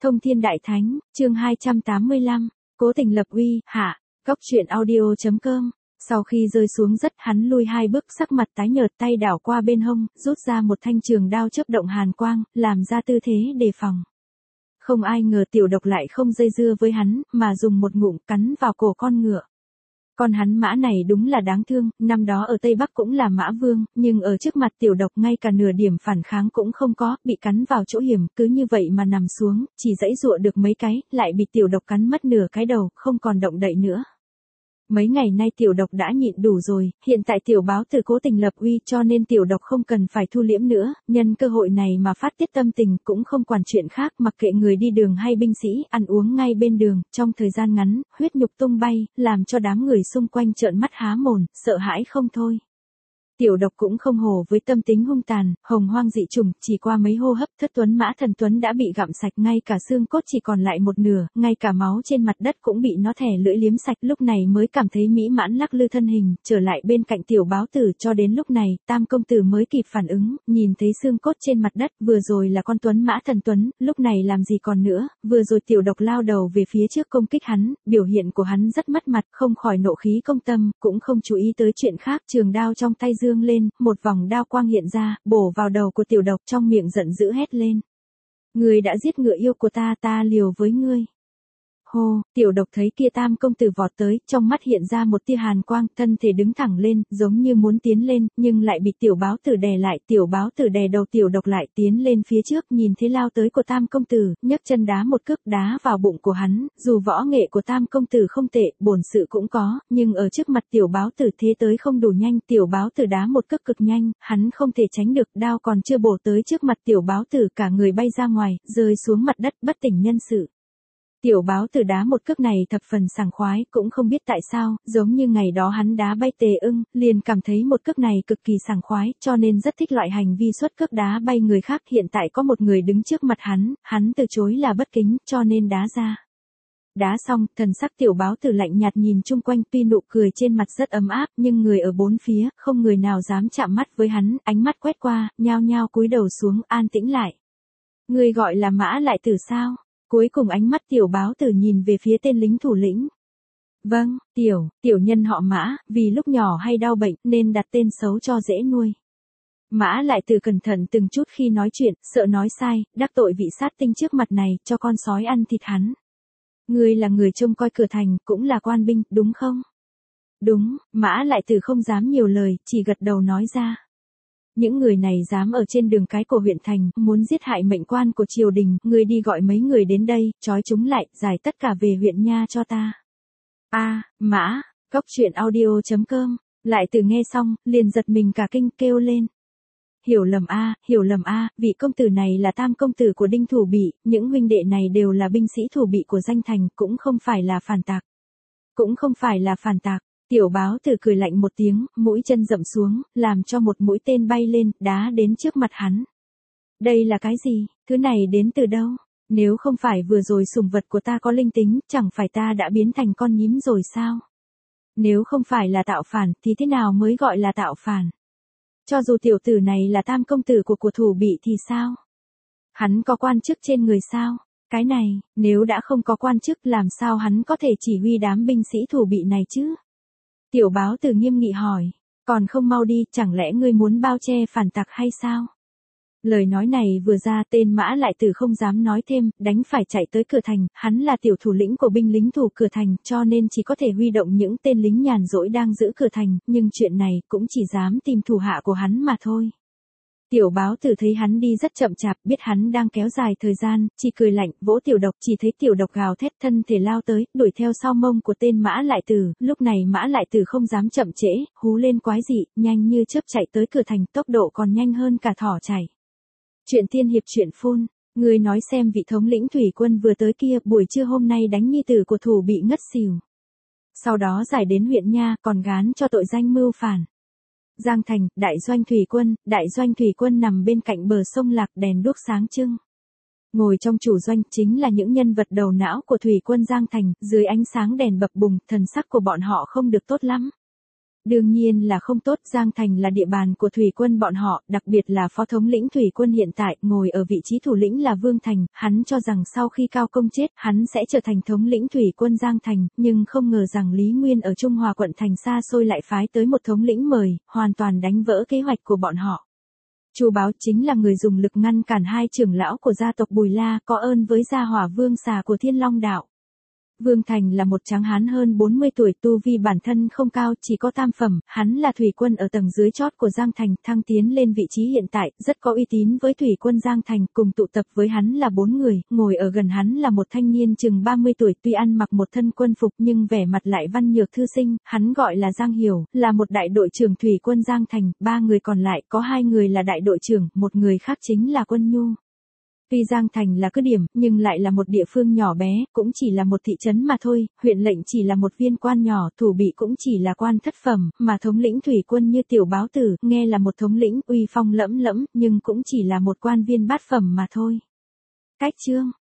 Thông Thiên Đại Thánh, chương 285, Cố Tình Lập Uy, hạ, Góc truyện audio.com. Sau khi rơi xuống đất hắn lui 2 bước, sắc mặt tái nhợt, tay đảo qua bên hông, rút ra một thanh trường đao chớp động hàn quang, làm ra tư thế đề phòng. Không ai ngờ Tiểu Độc lại không dây dưa với hắn, mà dùng một ngụm cắn vào cổ con ngựa. Con hắn mã này đúng là đáng thương, năm đó ở Tây Bắc cũng là mã vương, nhưng ở trước mặt Tiểu Độc ngay cả nửa điểm phản kháng cũng không có, bị cắn vào chỗ hiểm, cứ như vậy mà nằm xuống, chỉ giãy giụa được mấy cái, lại bị Tiểu Độc cắn mất nửa cái đầu, không còn động đậy nữa. Mấy ngày nay Tiểu Độc đã nhịn đủ rồi, hiện tại Tiểu Báo Tử cố tình lập uy cho nên Tiểu Độc không cần phải thu liễm nữa, nhân cơ hội này mà phát tiết tâm tình, cũng không quản chuyện khác, mặc kệ người đi đường hay binh sĩ, ăn uống ngay bên đường, trong thời gian ngắn, huyết nhục tung bay, làm cho đám người xung quanh trợn mắt há mồm, sợ hãi không thôi. Tiểu Độc cũng không hồ với tâm tính hung tàn, hồng hoang dị chủng, chỉ qua mấy hô hấp, Thất Tuấn Mã Thần Tuấn đã bị gặm sạch, ngay cả xương cốt chỉ còn lại một nửa, ngay cả máu trên mặt đất cũng bị nó thè lưỡi liếm sạch, lúc này mới cảm thấy mỹ mãn lắc lư thân hình, trở lại bên cạnh Tiểu Báo Tử, cho đến lúc này, Tam công tử mới kịp phản ứng, nhìn thấy xương cốt trên mặt đất, vừa rồi là con Tuấn Mã Thần Tuấn, lúc này làm gì còn nữa, vừa rồi Tiểu Độc lao đầu về phía trước công kích hắn, biểu hiện của hắn rất mất mặt, không khỏi nộ khí công tâm, cũng không chú ý tới chuyện khác, trường đao trong tay dương lên, một vòng đao quang hiện ra, bổ vào đầu của Tiểu Độc, trong miệng giận dữ hét lên. Ngươi đã giết ngựa yêu của ta, ta liều với ngươi. Hô, Tiểu Độc thấy kia Tam công tử vọt tới, trong mắt hiện ra một tia hàn quang, thân thể đứng thẳng lên, giống như muốn tiến lên, nhưng lại bị Tiểu Báo Tử đè lại, Tiểu Báo Tử đè đầu Tiểu Độc lại, tiến lên phía trước, nhìn thấy lao tới của Tam công tử, nhấc chân đá một cước đá vào bụng của hắn, dù võ nghệ của Tam công tử không tệ, bổn sự cũng có, nhưng ở trước mặt Tiểu Báo Tử thế tới không đủ nhanh, Tiểu Báo Tử đá một cước cực nhanh, hắn không thể tránh được, đao còn chưa bổ tới trước mặt Tiểu Báo Tử, cả người bay ra ngoài, rơi xuống mặt đất bất tỉnh nhân sự. Tiểu Báo Tử đá một cước này thập phần sảng khoái, cũng không biết tại sao, giống như ngày đó hắn đá bay Tề Ưng, liền cảm thấy một cước này cực kỳ sảng khoái, cho nên rất thích loại hành vi xuất cước đá bay người khác. Hiện tại có một người đứng trước mặt hắn từ chối là bất kính, cho nên đá ra. Đá xong, thần sắc Tiểu Báo Tử lạnh nhạt nhìn chung quanh, tuy nụ cười trên mặt rất ấm áp, nhưng người ở bốn phía, không người nào dám chạm mắt với hắn, ánh mắt quét qua, nhao nhao cúi đầu xuống, an tĩnh lại. Người gọi là Mã Lại Tử sao? Cuối cùng ánh mắt Tiểu Báo Tử nhìn về phía tên lính thủ lĩnh. Vâng, tiểu nhân họ Mã, vì lúc nhỏ hay đau bệnh nên đặt tên xấu cho dễ nuôi. Mã Lại Tử cẩn thận từng chút khi nói chuyện, sợ nói sai, đắc tội vị sát tinh trước mặt này, cho con sói ăn thịt hắn. Ngươi là người trông coi cửa thành, cũng là quan binh, đúng không? Đúng, Mã Lại Tử không dám nhiều lời, chỉ gật đầu nói ra. Những người này dám ở trên đường cái của huyện thành, muốn giết hại mệnh quan của triều đình, ngươi đi gọi mấy người đến đây, trói chúng lại, giải tất cả về huyện nha cho ta. Mã, Góc truyện audio.com, Lại Tử nghe xong, liền giật mình cả kinh, kêu lên. Hiểu lầm vị công tử này là Tam công tử của Đinh Thủ Bị, những huynh đệ này đều là binh sĩ thủ bị của danh thành, cũng không phải là phản tạc. Tiểu Báo Tử cười lạnh một tiếng, mũi chân dậm xuống, làm cho một mũi tên bay lên, đá đến trước mặt hắn. Đây là cái gì? Thứ này đến từ đâu? Nếu không phải vừa rồi sủng vật của ta có linh tính, chẳng phải ta đã biến thành con nhím rồi sao? Nếu không phải là tạo phản, thì thế nào mới gọi là tạo phản? Cho dù tiểu tử này là Tam công tử của Thủ Bị thì sao? Hắn có quan chức trên người sao? Cái này, nếu đã không có quan chức làm sao hắn có thể chỉ huy đám binh sĩ Thủ Bị này chứ? Tiểu Báo Tử nghiêm nghị hỏi, còn không mau đi, chẳng lẽ ngươi muốn bao che phản tặc hay sao? Lời nói này vừa ra, tên Mã Lại Tử không dám nói thêm, đánh phải chạy tới cửa thành, hắn là tiểu thủ lĩnh của binh lính thủ cửa thành, cho nên chỉ có thể huy động những tên lính nhàn rỗi đang giữ cửa thành, nhưng chuyện này cũng chỉ dám tìm thủ hạ của hắn mà thôi. Tiểu Báo Tử thấy hắn đi rất chậm chạp, biết hắn đang kéo dài thời gian, chỉ cười lạnh, vỗ Tiểu Độc, chỉ thấy Tiểu Độc gào thét thân thể lao tới, đuổi theo sau mông của tên Mã Lại Tử, lúc này Mã Lại Tử không dám chậm trễ, hú lên quái dị, nhanh như chớp chạy tới cửa thành, tốc độ còn nhanh hơn cả thỏ chạy. Chuyện tiên hiệp truyện phun, người nói xem vị thống lĩnh thủy quân vừa tới kia, buổi trưa hôm nay đánh nhi tử của Thủ Bị ngất xỉu. Sau đó giải đến huyện nha, còn gán cho tội danh mưu phản. Giang Thành, đại doanh thủy quân nằm bên cạnh bờ sông Lạc, đèn đuốc sáng trưng. Ngồi trong chủ doanh chính là những nhân vật đầu não của thủy quân Giang Thành, dưới ánh sáng đèn bập bùng, thần sắc của bọn họ không được tốt lắm. Đương nhiên là không tốt, Giang Thành là địa bàn của thủy quân bọn họ, đặc biệt là phó thống lĩnh thủy quân hiện tại, ngồi ở vị trí thủ lĩnh là Vương Thành, hắn cho rằng sau khi Cao Công chết, hắn sẽ trở thành thống lĩnh thủy quân Giang Thành, nhưng không ngờ rằng Lý Nguyên ở Trung Hòa quận thành xa xôi lại phái tới một thống lĩnh mời, hoàn toàn đánh vỡ kế hoạch của bọn họ. Chu Báo chính là người dùng lực ngăn cản hai trưởng lão của gia tộc Bùi La, có ơn với gia hỏa vương xà của Thiên Long đạo. Vương Thành là một tráng hán hơn 40 tuổi, tu vi bản thân không cao, chỉ có tam phẩm, hắn là thủy quân ở tầng dưới chót của Giang Thành, thăng tiến lên vị trí hiện tại, rất có uy tín với thủy quân Giang Thành, cùng tụ tập với hắn là 4 người, ngồi ở gần hắn là một thanh niên chừng 30 tuổi, tuy ăn mặc một thân quân phục nhưng vẻ mặt lại văn nhược thư sinh, hắn gọi là Giang Hiểu, là một đại đội trưởng thủy quân Giang Thành, 3 người còn lại, có 2 người là đại đội trưởng, một người khác chính là Quân Nhu. Tuy Giang Thành là cứ điểm, nhưng lại là một địa phương nhỏ bé, cũng chỉ là một thị trấn mà thôi, huyện lệnh chỉ là một viên quan nhỏ, thủ bị cũng chỉ là quan thất phẩm, mà thống lĩnh thủy quân như Tiểu Báo Tử, nghe là một thống lĩnh uy phong lẫm lẫm, nhưng cũng chỉ là một quan viên bát phẩm mà thôi. Cách chương